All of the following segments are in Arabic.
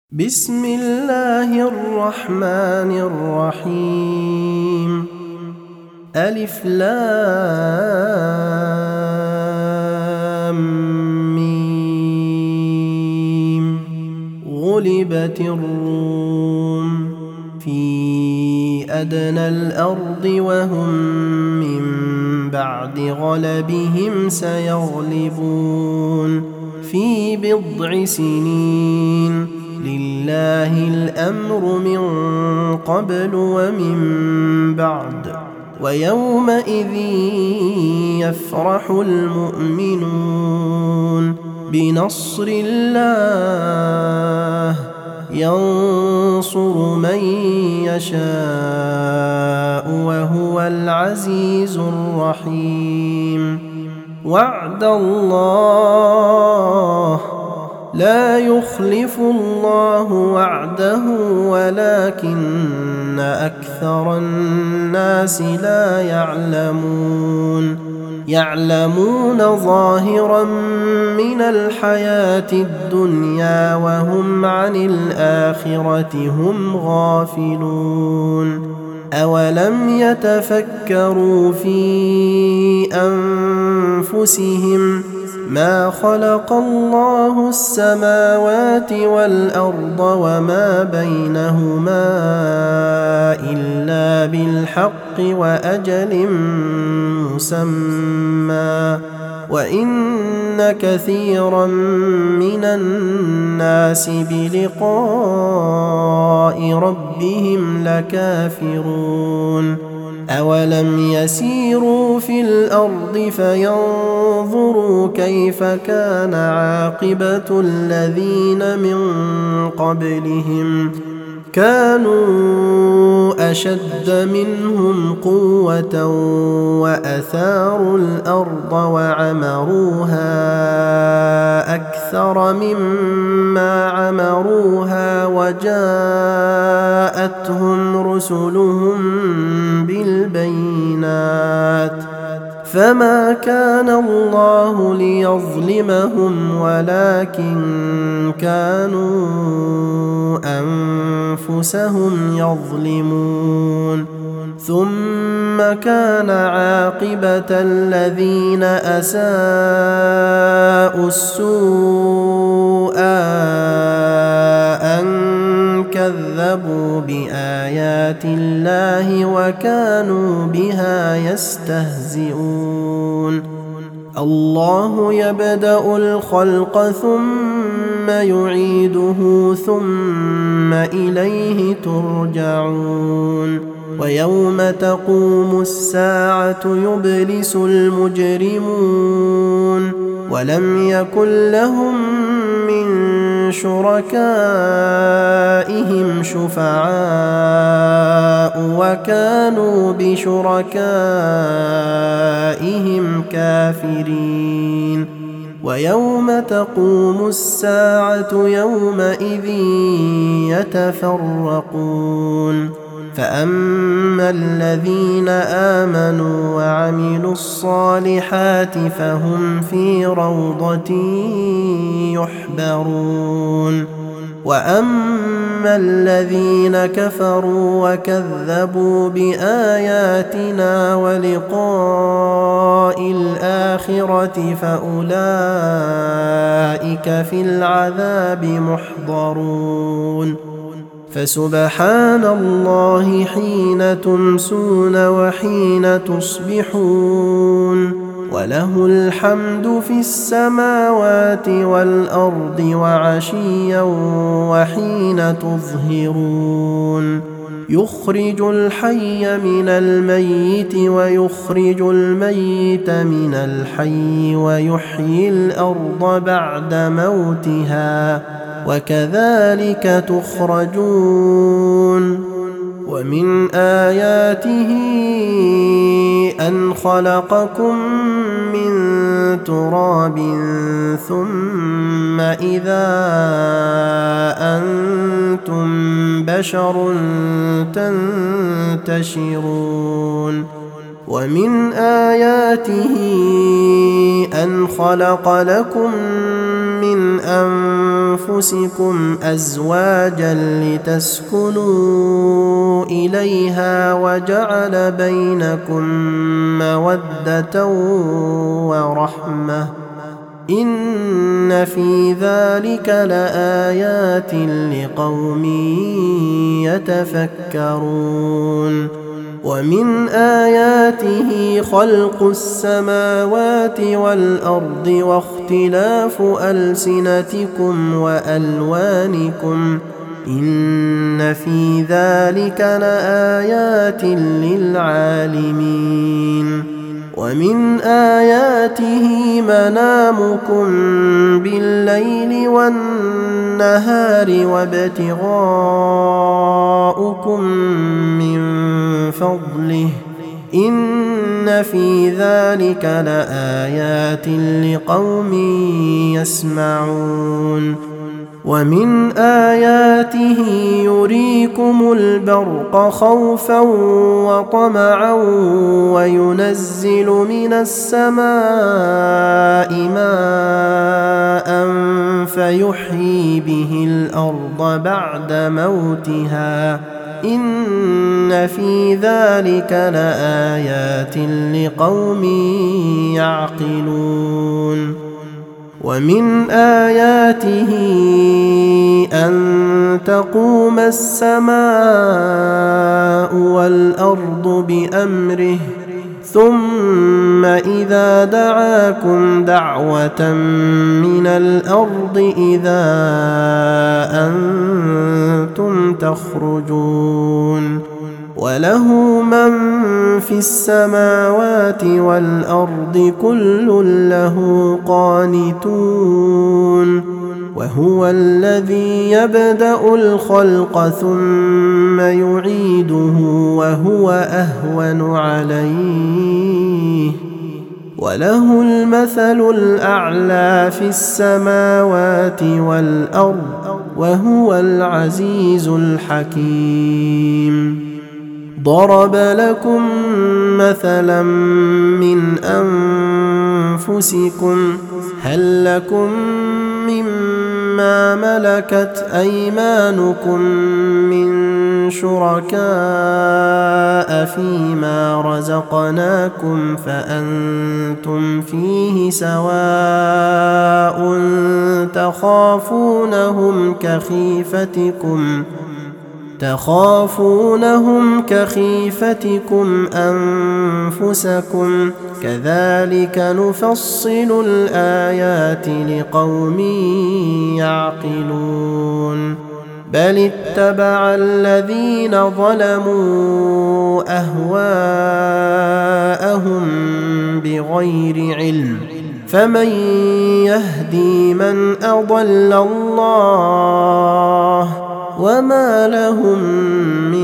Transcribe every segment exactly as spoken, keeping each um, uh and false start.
بسم الله الرحمن الرحيم. ألف لام ميم. غلبت الروم في أدنى الأرض وهم من بعد غلبهم سيغلبون في بضع سنين. لله الأمر من قبل ومن بعد ويومئذ يفرح المؤمنون بنصر الله ينصر من يشاء وهو العزيز الرحيم. وعد الله لا يخلف الله وعده ولكن أكثر الناس لا يعلمون. يعلمون ظاهرا من الحياة الدنيا وهم عن الآخرة هم غافلون. أولم يتفكروا في أنفسهم ما خلق الله السماوات والأرض وما بينهما إلا بالحق وأجل مسمى وإن كثيرا من الناس بلقاء ربهم لكافرون. أولم يسيروا في الأرض فينظروا كيف كان عاقبة الذين من قبلهم كانوا أشد منهم قوة وأثاروا الأرض وعمروها أكثر مما عمروها وجاءتهم رسلهم بالبينات فما كان الله ليظلمهم ولكن كانوا أنفسهم يظلمون. ثم كان عاقبة الذين أساءوا السوء أن كذبوا بآيات الله وكانوا بها يستهزئون. الله يبدأ الخلق ثم يعيده ثم إليه ترجعون. ويوم تقوم الساعة يبلس المجرمون ولم يكن لهم من شركائهم شفعاء وكانوا بشركائهم كافرين. ويوم تقوم الساعة يومئذ يتفرقون فأما الذين آمنوا وعملوا الصالحات فهم في روضة يحبرون. وأما الذين كفروا وكذبوا بآياتنا ولقاء الآخرة فأولئك في العذاب محضرون. فسبحان الله حين تمسون وحين تصبحون وله الحمد في السماوات والأرض وعشيا وحين تظهرون. يخرج الحي من الميت ويخرج الميت من الحي ويحيي الأرض بعد موتها وكذلك تخرجون. ومن آياته أن خلقكم من تراب ثم إذا أنتم بشر تنتشرون. ومن آياته أن خلق لكم من أنفسكم أزواجا لتسكنوا إليها وجعل بينكم مودة ورحمة إن في ذلك لآيات لقوم يتفكرون. ومن آياته خلق السماوات والأرض واختلاف ألسنتكم وألوانكم إن في ذلك لآيات للعالمين. ومن آياته منامكم بالليل والنهار وابتغاؤكم من فضله إن في ذلك لآيات لقوم يسمعون. ومن آياته يريكم البرق خوفا وطمعا وينزل من السماء ماء فيحيي به الأرض بعد موتها إن في ذلك لآيات لقوم يعقلون. ومن آياته أن تقوم السماء والأرض بأمره ثم إذا دعاكم دعوة من الأرض إذا أنتم تخرجون. وله من في السماوات والأرض كل له قانتون. وهو الذي يبدأ الخلق ثم يعيده وهو أهون عليه وله المثل الأعلى في السماوات والأرض وهو العزيز الحكيم. ضرب لكم مثلا من أنفسكم هل لكم مما ملكت أيمانكم من شركاء فيما رزقناكم فأنتم فيه سواء تخافونهم كخيفتكم تخافونهم كخيفتكم أنفسكم كذلك نفصل الآيات لقوم يعقلون. بل اتبع الذين ظلموا أهواءهم بغير علم فمن يهدي من أضل الله وما لهم من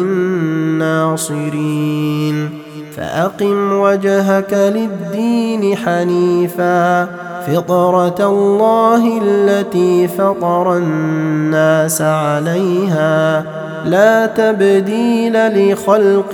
ناصرين. فأقم وجهك للدين حنيفا فطرة الله التي فطر الناس عليها لا تبديل لخلق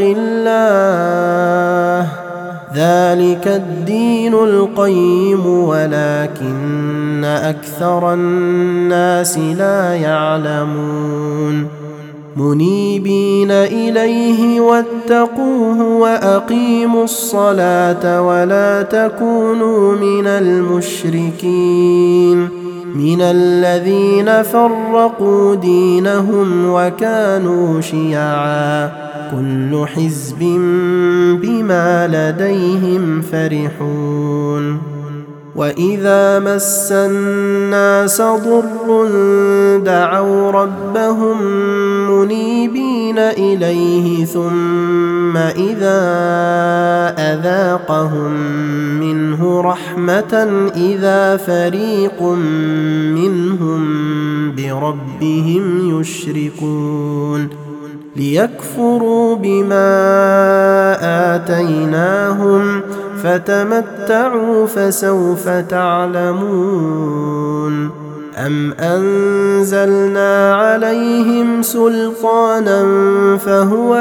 الله ذلك الدين القيم ولكن أكثر الناس لا يعلمون. منيبين إليه واتقوه وأقيموا الصلاة ولا تكونوا من المشركين من الذين فرقوا دينهم وكانوا شيعا كل حزب بما لديهم فرحون. وإذا مس الناس ضر دعوا ربهم منيبين إليه ثم إذا أذاقهم منه رحمة إذا فريق منهم بربهم يشركون ليكفروا بما آتيناهم فتمتعوا فسوف تعلمون. أم أنزلنا عليهم سلطانا فهو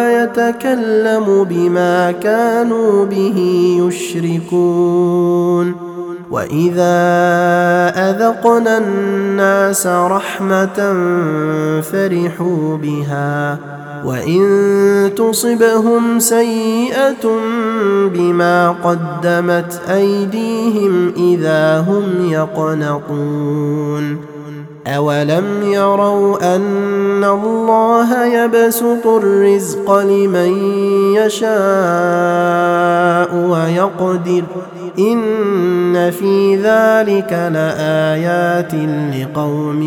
يتكلم بما كانوا به يشركون وإذا أذقنا الناس رحمة فرحوا بها وإن تصبهم سيئة بما قدمت أيديهم إذا هم يقنطون أولم يروا أن الله يبسط الرزق لمن يشاء ويقدر إن في ذلك لآيات لقوم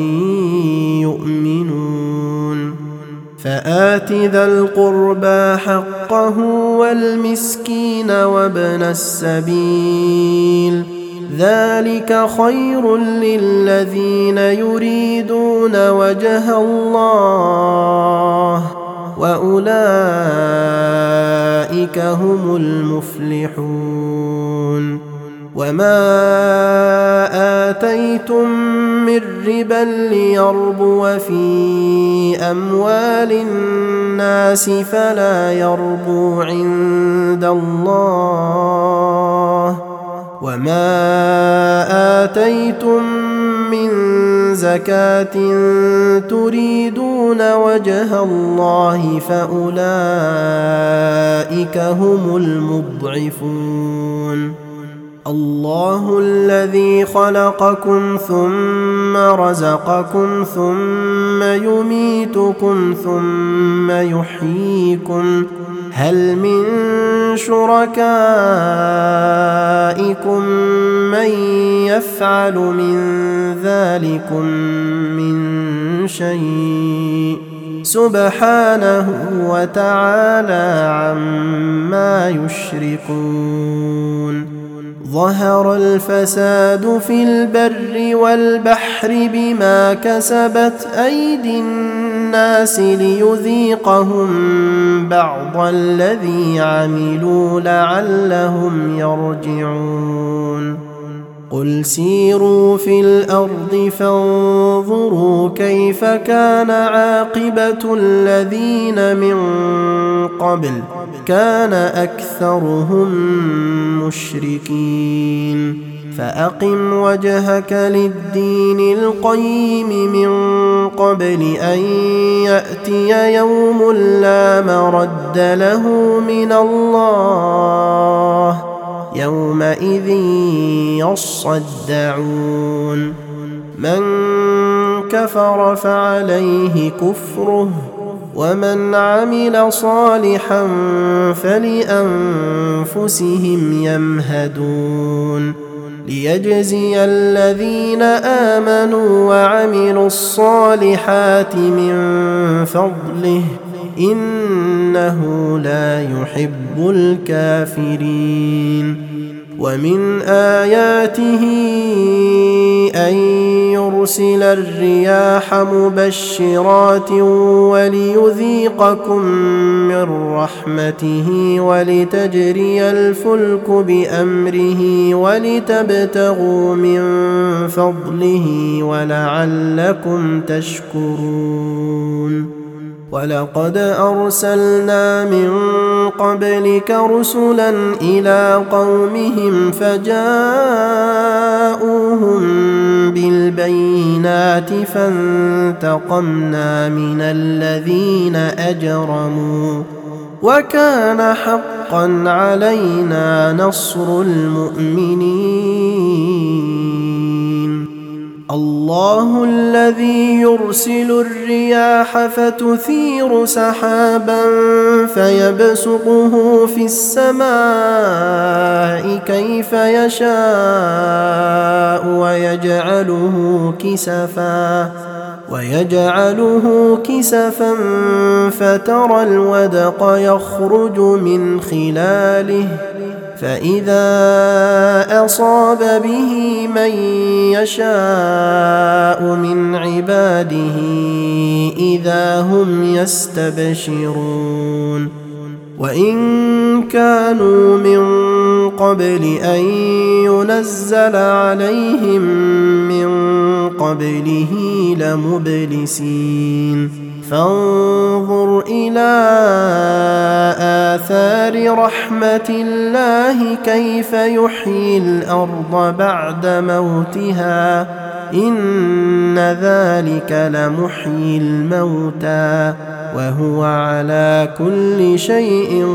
يؤمنون فآت ذا القربى حقه والمسكين وابن السبيل ذلك خير للذين يريدون وجه الله وأولئك هم المفلحون وما آتيتم من ربا ليربو في أموال الناس فلا يربو عند الله وما آتيتم من زكاة تريدون وجه الله فأولئك هم المضعفون الله الذي خلقكم ثم رزقكم ثم يميتكم ثم يحييكم هل من شركائكم من يفعل من ذلكم من شيء سبحانه وتعالى عما يشركون ظهر الفساد في البر والبحر بما كسبت أيدي الناس ليذيقهم بعض الذي عملوا لعلهم يرجعون قل سيروا في الأرض فانظروا كيف كان عاقبة الذين من قبل كان أكثرهم مشركين فأقم وجهك للدين القيم من قبل أن يأتي يوم لا مرد له من الله يومئذ يصدعون من كفر فعليه كفره ومن عمل صالحا فلأنفسهم يمهدون ليجزي الذين آمنوا وعملوا الصالحات من فضله إنه لا يحب الكافرين ومن آياته أن يرسل الرياح مبشرات وليذيقكم من رحمته ولتجري الفلك بأمره ولتبتغوا من فضله ولعلكم تشكرون ولقد أرسلنا من قبلك رسلا إلى قومهم فجاءوهم بالبينات فانتقمنا من الذين أجرموا وكان حقا علينا نصر المؤمنين الله الذي يرسل الرياح فتثير سحابا فيبسطه في السماء كيف يشاء ويجعله كسفا ويجعله كسفا فترى الودق يخرج من خلاله فإذا أصاب به من يشاء من عباده إذا هم يستبشرون وإن كانوا من قبل أن ينزل عليهم من قبله لمبلسين فانظر إلى آثار رحمة الله كيف يحيي الأرض بعد موتها إن ذلك لمحيي الموتى وهو على كل شيء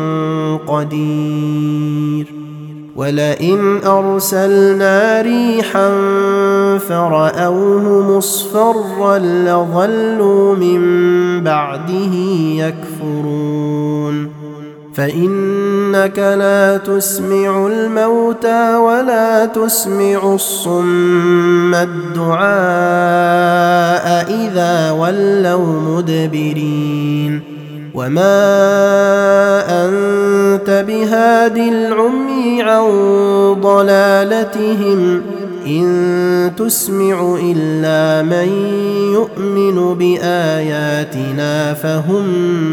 قدير ولئن أرسلنا ريحا فرأوه مصفرا لظلوا من بعده يكفرون فإنك لا تسمع الموتى ولا تسمع الصم الدعاء إذا ولوا مدبرين وما أنت بهاد العمي عن ضلالتهم إن تسمع إلا من يؤمن بآياتنا فهم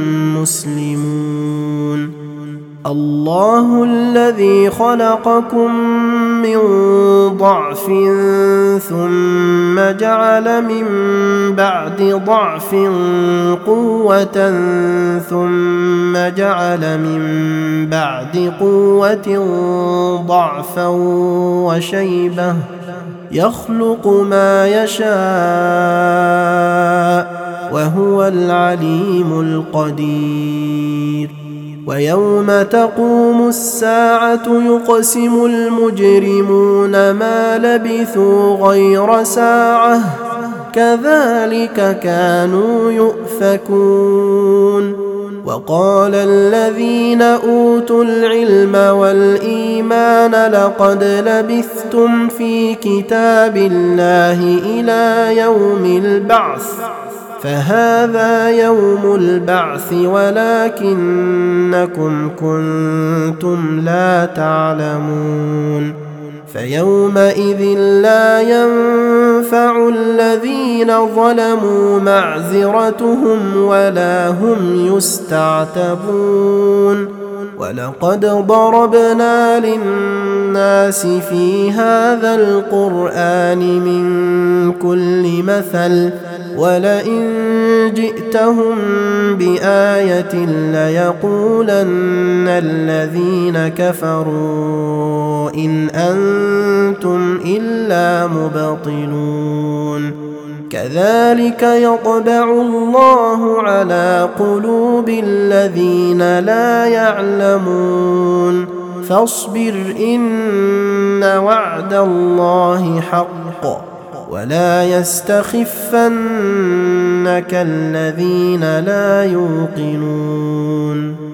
مسلمون الله الذي خلقكم من ضعف ثم جعل من بعد ضعف قوة ثم جعل من بعد قوة ضعفا وشيبة يخلق ما يشاء وهو العليم القدير ويوم تقوم الساعة يقسم المجرمون ما لبثوا غير ساعة كذلك كانوا يؤفكون وقال الذين أوتوا العلم والإيمان لقد لبثتم في كتاب الله إلى يوم البعث فهذا يوم البعث ولكنكم كنتم لا تعلمون فيومئذ لا ينفع الذين ظلموا معذرتهم ولا هم يستعتبون ولقد ضربنا للناس في هذا القرآن من كل مثل ولئن جئتهم بآية ليقولن الذين كفروا إن أنتم إلا مبطلون كذلك يطبع الله على قلوب الذين لا يعلمون فاصبر إن وعد الله حق ولا يستخفنك الذين لا يوقنون